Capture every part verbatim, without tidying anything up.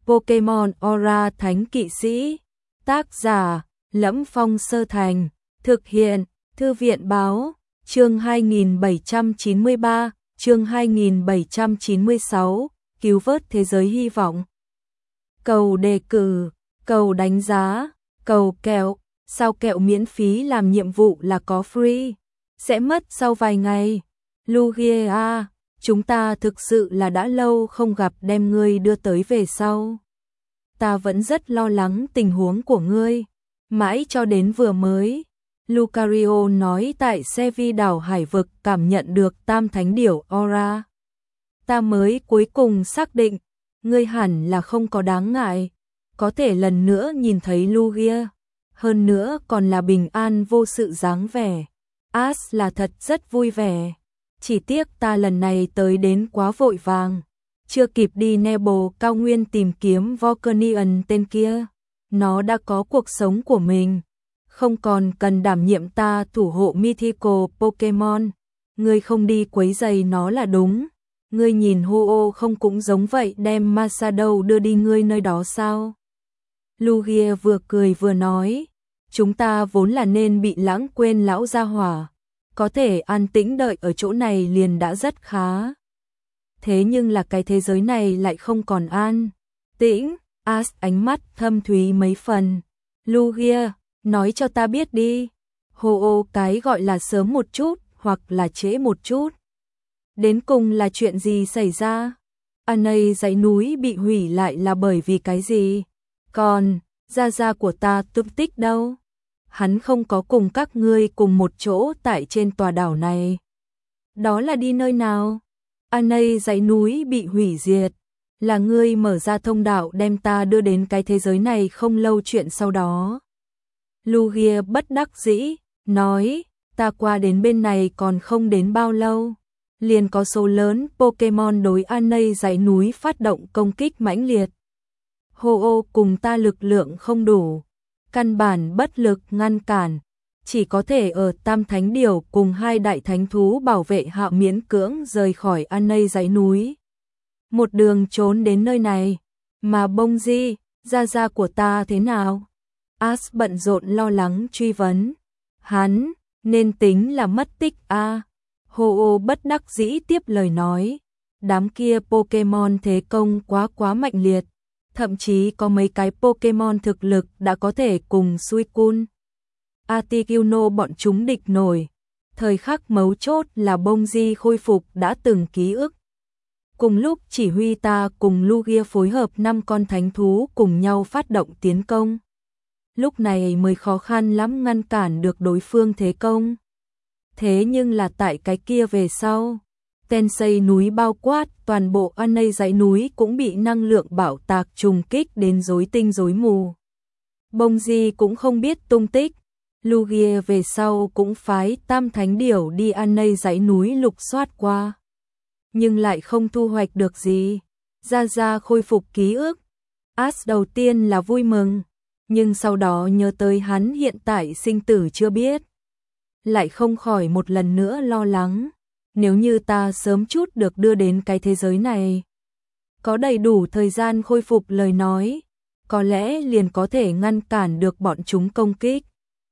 Pokemon Aura Thánh Kỵ Sĩ. Tác giả: Lẫm Phong Sơ Thành. Thực hiện: Thư viện báo. Chương hai nghìn bảy trăm chín mươi ba, chương hai nghìn bảy trăm chín mươi sáu, cứu vớt thế giới hy vọng. Cầu đề cử, cầu đánh giá, cầu kẹo, sao kẹo miễn phí làm nhiệm vụ là có free, sẽ mất sau vài ngày. Lugia à, chúng ta thực sự là đã lâu không gặp, đem ngươi đưa tới về sau. Ta vẫn rất lo lắng tình huống của ngươi, mãi cho đến vừa mới. Lucario nói tại Sevi đảo hải vực cảm nhận được tam thánh điểu Aura. Ta mới cuối cùng xác định, ngươi hẳn là không có đáng ngại, có thể lần nữa nhìn thấy Lugia, hơn nữa còn là bình an vô sự dáng vẻ. As là thật rất vui vẻ, chỉ tiếc ta lần này tới đến quá vội vàng, chưa kịp đi Nebo cao nguyên tìm kiếm Volcanion tên kia, nó đã có cuộc sống của mình, không còn cần đảm nhiệm ta thủ hộ mythical Pokemon. Ngươi không đi quấy rầy nó là đúng. Ngươi nhìn Ho-Oh không cũng giống vậy, đem Masadow đưa đi ngươi nơi đó sao? Lugia vừa cười vừa nói, chúng ta vốn là nên bị lãng quên lão gia hỏa, có thể an tĩnh đợi ở chỗ này liền đã rất khá. Thế nhưng là cái thế giới này lại không còn an tĩnh. As ánh mắt thâm thúy mấy phần. Lugia, nói cho ta biết đi, Ho-Oh cái gọi là sớm một chút hoặc là trễ một chút, đến cùng là chuyện gì xảy ra? Anei dãy núi bị hủy lại là bởi vì cái gì? Còn gia gia của ta tung tích đâu? Hắn không có cùng các ngươi cùng một chỗ tại trên tòa đảo này. Đó là đi nơi nào? Anei dãy núi bị hủy diệt, là ngươi mở ra thông đạo đem ta đưa đến cái thế giới này không lâu chuyện sau đó. Lugia bất đắc dĩ, nói, ta qua đến bên này còn không đến bao lâu, liền có số lớn Pokemon đối Anei dãy núi phát động công kích mãnh liệt. Ho-Oh cùng ta lực lượng không đủ, căn bản bất lực ngăn cản, chỉ có thể ở Tam Thánh Điểu cùng hai đại thánh thú bảo vệ hạ miễn cưỡng rời khỏi Anei dãy núi. Một đường trốn đến nơi này, mà Bông Di, gia gia của ta thế nào? As bận rộn lo lắng truy vấn. Hắn, nên tính là mất tích a. À. Ho-Oh bất đắc dĩ tiếp lời nói. Đám kia Pokemon thế công quá quá mạnh liệt. Thậm chí có mấy cái Pokemon thực lực đã có thể cùng Suicune, Articuno bọn chúng địch nổi. Thời khắc mấu chốt là Bông Di khôi phục đã từng ký ức. Cùng lúc chỉ huy ta cùng Lugia phối hợp năm con thánh thú cùng nhau phát động tiến công. Lúc này mới khó khăn lắm ngăn cản được đối phương thế công. Thế nhưng là tại cái kia về sau, Tensei núi bao quát, toàn bộ Anei dãy núi cũng bị năng lượng bạo tạc trùng kích đến rối tinh rối mù. Bông Di cũng không biết tung tích. Lugia về sau cũng phái Tam Thánh Điểu đi Anei dãy núi lục soát qua, nhưng lại không thu hoạch được gì. Gia Gia khôi phục ký ức. As đầu tiên là vui mừng, nhưng sau đó nhớ tới hắn hiện tại sinh tử chưa biết, lại không khỏi một lần nữa lo lắng. Nếu như ta sớm chút được đưa đến cái thế giới này, có đầy đủ thời gian khôi phục lời nói, có lẽ liền có thể ngăn cản được bọn chúng công kích.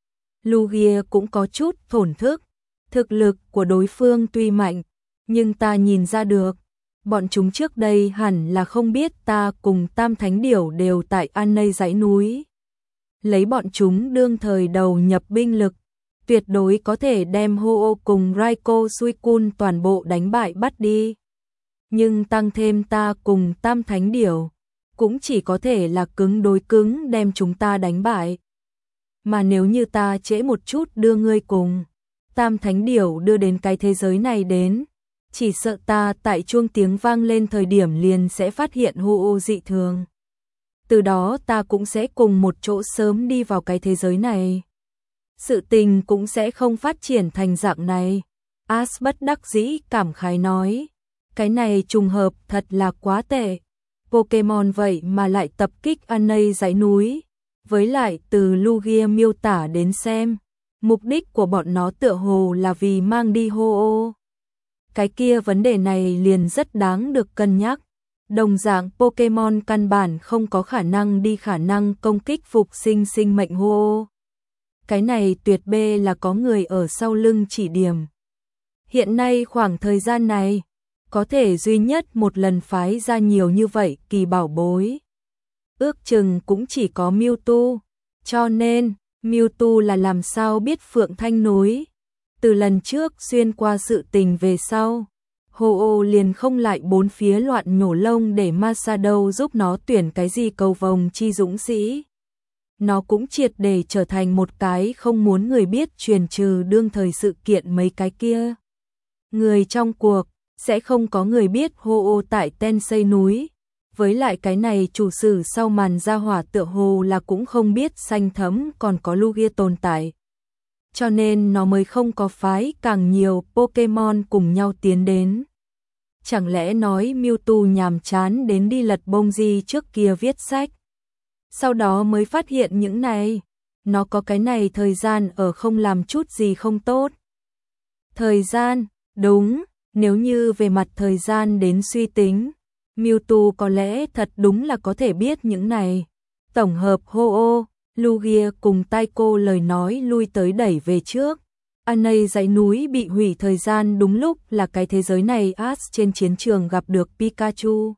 Lugia cũng có chút thổn thức, thực lực của đối phương tuy mạnh, nhưng ta nhìn ra được, bọn chúng trước đây hẳn là không biết ta cùng Tam Thánh Điểu đều tại Anei dãy núi. Lấy bọn chúng đương thời đầu nhập binh lực, tuyệt đối có thể đem Ho-Oh cùng Raikou Suicune toàn bộ đánh bại bắt đi. Nhưng tăng thêm ta cùng Tam Thánh Điểu, cũng chỉ có thể là cứng đối cứng đem chúng ta đánh bại. Mà nếu như ta trễ một chút đưa ngươi cùng Tam Thánh Điểu đưa đến cái thế giới này đến, chỉ sợ ta tại chuông tiếng vang lên thời điểm liền sẽ phát hiện Ho-Oh dị thường. Từ đó ta cũng sẽ cùng một chỗ sớm đi vào cái thế giới này. Sự tình cũng sẽ không phát triển thành dạng này. As bất đắc dĩ cảm khái nói. Cái này trùng hợp thật là quá tệ. Pokemon vậy mà lại tập kích Anei dãy núi. Với lại từ Lugia miêu tả đến xem, mục đích của bọn nó tựa hồ là vì mang đi Ho-Oh. Cái kia vấn đề này liền rất đáng được cân nhắc. Đồng dạng Pokemon căn bản không có khả năng đi khả năng công kích phục sinh sinh mệnh Ho-Oh. Cái này tuyệt bê là có người ở sau lưng chỉ điểm. Hiện nay khoảng thời gian này, có thể duy nhất một lần phái ra nhiều như vậy kỳ bảo bối. Ước chừng cũng chỉ có Mewtwo, cho nên Mewtwo là làm sao biết Phượng Thanh núi. Từ lần trước xuyên qua sự tình về sau, Ho-Oh liền không lại bốn phía loạn nhổ lông để Masato giúp nó tuyển cái gì cầu vồng chi dũng sĩ. Nó cũng triệt để trở thành một cái không muốn người biết, truyền trừ đương thời sự kiện mấy cái kia. Người trong cuộc, sẽ không có người biết Ho-Oh tại Tensei núi. Với lại cái này chủ sử sau màn ra hỏa tựa hồ là cũng không biết xanh thấm còn có Lugia tồn tại. Cho nên nó mới không có phái càng nhiều Pokemon cùng nhau tiến đến. Chẳng lẽ nói Mewtwo nhàm chán đến đi lật bông gì trước kia viết sách. Sau đó mới phát hiện những này. Nó có cái này thời gian ở không làm chút gì không tốt. Thời gian, đúng, nếu như về mặt thời gian đến suy tính, Mewtwo có lẽ thật đúng là có thể biết những này. Tổng hợp Ho-Oh, Lugia cùng Taiko lời nói lui tới đẩy về trước. Anei dãy núi bị hủy thời gian đúng lúc là cái thế giới này Ash trên chiến trường gặp được Pikachu.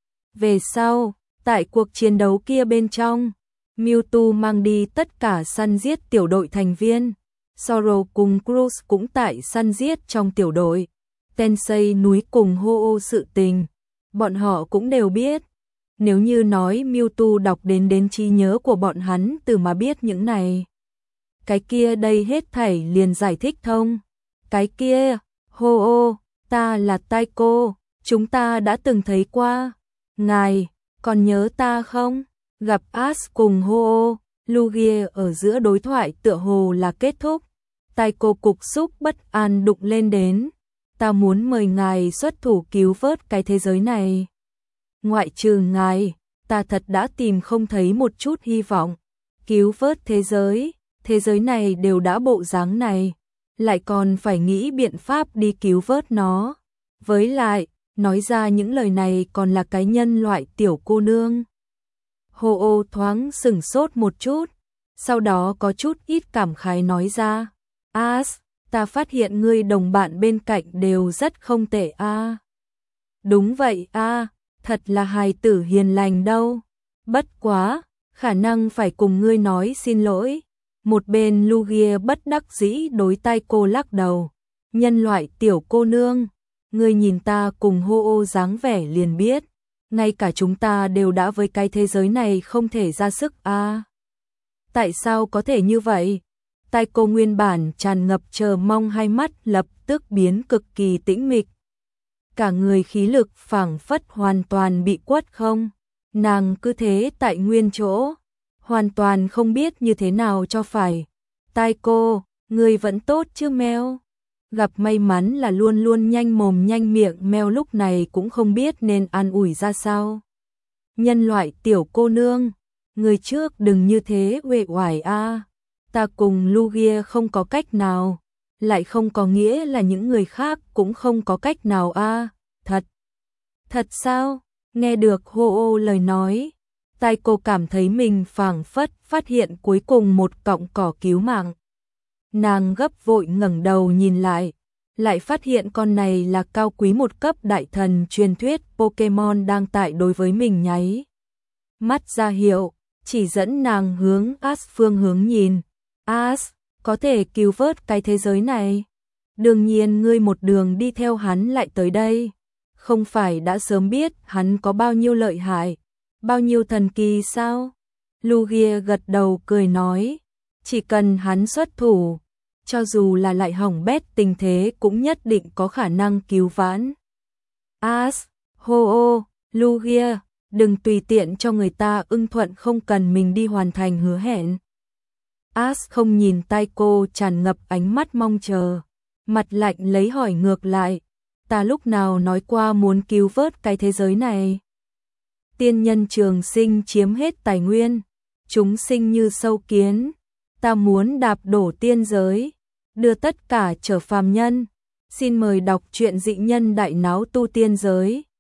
Về sau, tại cuộc chiến đấu kia bên trong, Mewtwo mang đi tất cả săn giết tiểu đội thành viên. Sorrow cùng Cruz cũng tại săn giết trong tiểu đội. Tensei núi cùng Ho-Oh sự tình, bọn họ cũng đều biết. Nếu như nói Mewtwo đọc đến đến trí nhớ của bọn hắn từ mà biết những này, cái kia đây hết thảy liền giải thích thông. Cái kia, Ho-Oh, ta là Taiko, chúng ta đã từng thấy qua. Ngài, còn nhớ ta không? Gặp Ash cùng Ho-Oh, Lugia ở giữa đối thoại tựa hồ là kết thúc. Taiko cục xúc bất an đụng lên đến. Ta muốn mời ngài xuất thủ cứu vớt cái thế giới này. Ngoại trừ ngài, ta thật đã tìm không thấy một chút hy vọng. Cứu vớt thế giới, thế giới này đều đã bộ dáng này, lại còn phải nghĩ biện pháp đi cứu vớt nó. Với lại, nói ra những lời này còn là cái nhân loại tiểu cô nương. Ho-Oh thoáng sửng sốt một chút, sau đó có chút ít cảm khái nói ra. Ash, ta phát hiện ngươi đồng bạn bên cạnh đều rất không tệ a. À. Đúng vậy a, à, thật là hài tử hiền lành đâu. Bất quá, khả năng phải cùng ngươi nói xin lỗi. Một bên Lugia bất đắc dĩ đối Taiko lắc đầu. Nhân loại tiểu cô nương, ngươi nhìn ta cùng Ho-Oh dáng vẻ liền biết, ngay cả chúng ta đều đã với cái thế giới này không thể ra sức a. À. Tại sao có thể như vậy? Taiko nguyên bản tràn ngập chờ mong hai mắt lập tức biến cực kỳ tĩnh mịch. Cả người khí lực phảng phất hoàn toàn bị quất không. Nàng cứ thế tại nguyên chỗ, hoàn toàn không biết như thế nào cho phải. Taiko, người vẫn tốt chứ Mèo? Gặp may mắn là luôn luôn nhanh mồm nhanh miệng Mèo lúc này cũng không biết nên an ủi ra sao. Nhân loại tiểu cô nương, người trước đừng như thế uể oải a. Ta cùng Lugia không có cách nào, lại không có nghĩa là những người khác cũng không có cách nào a. À, thật. Thật sao? Nghe được Ho-Oh lời nói, Taiko cảm thấy mình phảng phất phát hiện cuối cùng một cọng cỏ cứu mạng. Nàng gấp vội ngẩng đầu nhìn lại, lại phát hiện con này là cao quý một cấp đại thần truyền thuyết Pokemon đang tại đối với mình nháy mắt ra hiệu, chỉ dẫn nàng hướng Ash phương hướng nhìn. Ash, có thể cứu vớt cái thế giới này. Đương nhiên ngươi một đường đi theo hắn lại tới đây, không phải đã sớm biết hắn có bao nhiêu lợi hại, bao nhiêu thần kỳ sao? Lugia gật đầu cười nói, chỉ cần hắn xuất thủ, cho dù là lại hỏng bét tình thế cũng nhất định có khả năng cứu vãn. Ash, Ho-Oh, Lugia, đừng tùy tiện cho người ta ưng thuận không cần mình đi hoàn thành hứa hẹn. Ash không nhìn Taiko tràn ngập ánh mắt mong chờ, mặt lạnh lấy hỏi ngược lại, ta lúc nào nói qua muốn cứu vớt cái thế giới này? Tiên nhân trường sinh chiếm hết tài nguyên, chúng sinh như sâu kiến, ta muốn đạp đổ tiên giới, đưa tất cả trở phàm nhân. Xin mời đọc truyện Dị Nhân Đại Náo Tu Tiên Giới.